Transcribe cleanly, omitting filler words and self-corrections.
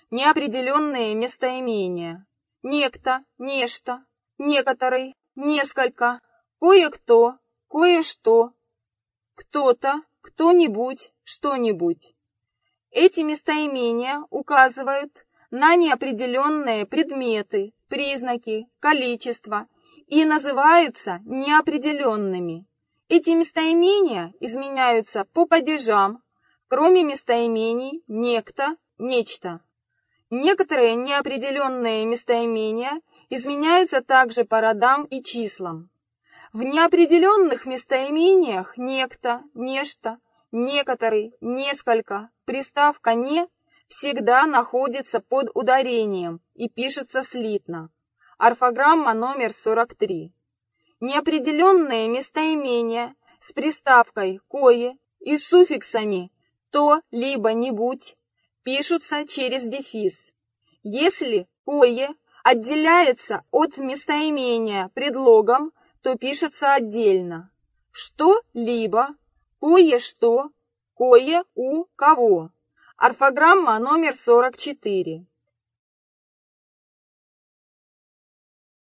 Неопределенные местоимения: некто, нечто, некоторый, несколько, кое-кто, кое-что, кто-то, кто-нибудь, что-нибудь. Эти местоимения указывают на неопределенные предметы, признаки, количество и называются неопределенными. Эти местоимения изменяются по падежам, кроме местоимений некто, нечто. Некоторые неопределенные местоимения изменяются также по родам и числам. В неопределенных местоимениях некто, нечто, некоторый, несколько, приставка «не» всегда находится под ударением и пишется слитно. Орфограмма номер 43. Неопределенные местоимения с приставкой «кое» и суффиксами «то» либо «нибудь» пишутся через дефис. Если «кое» отделяется от местоимения предлогом, то пишется отдельно. Что-либо, кое-что, кое у кого. Орфограмма номер 44.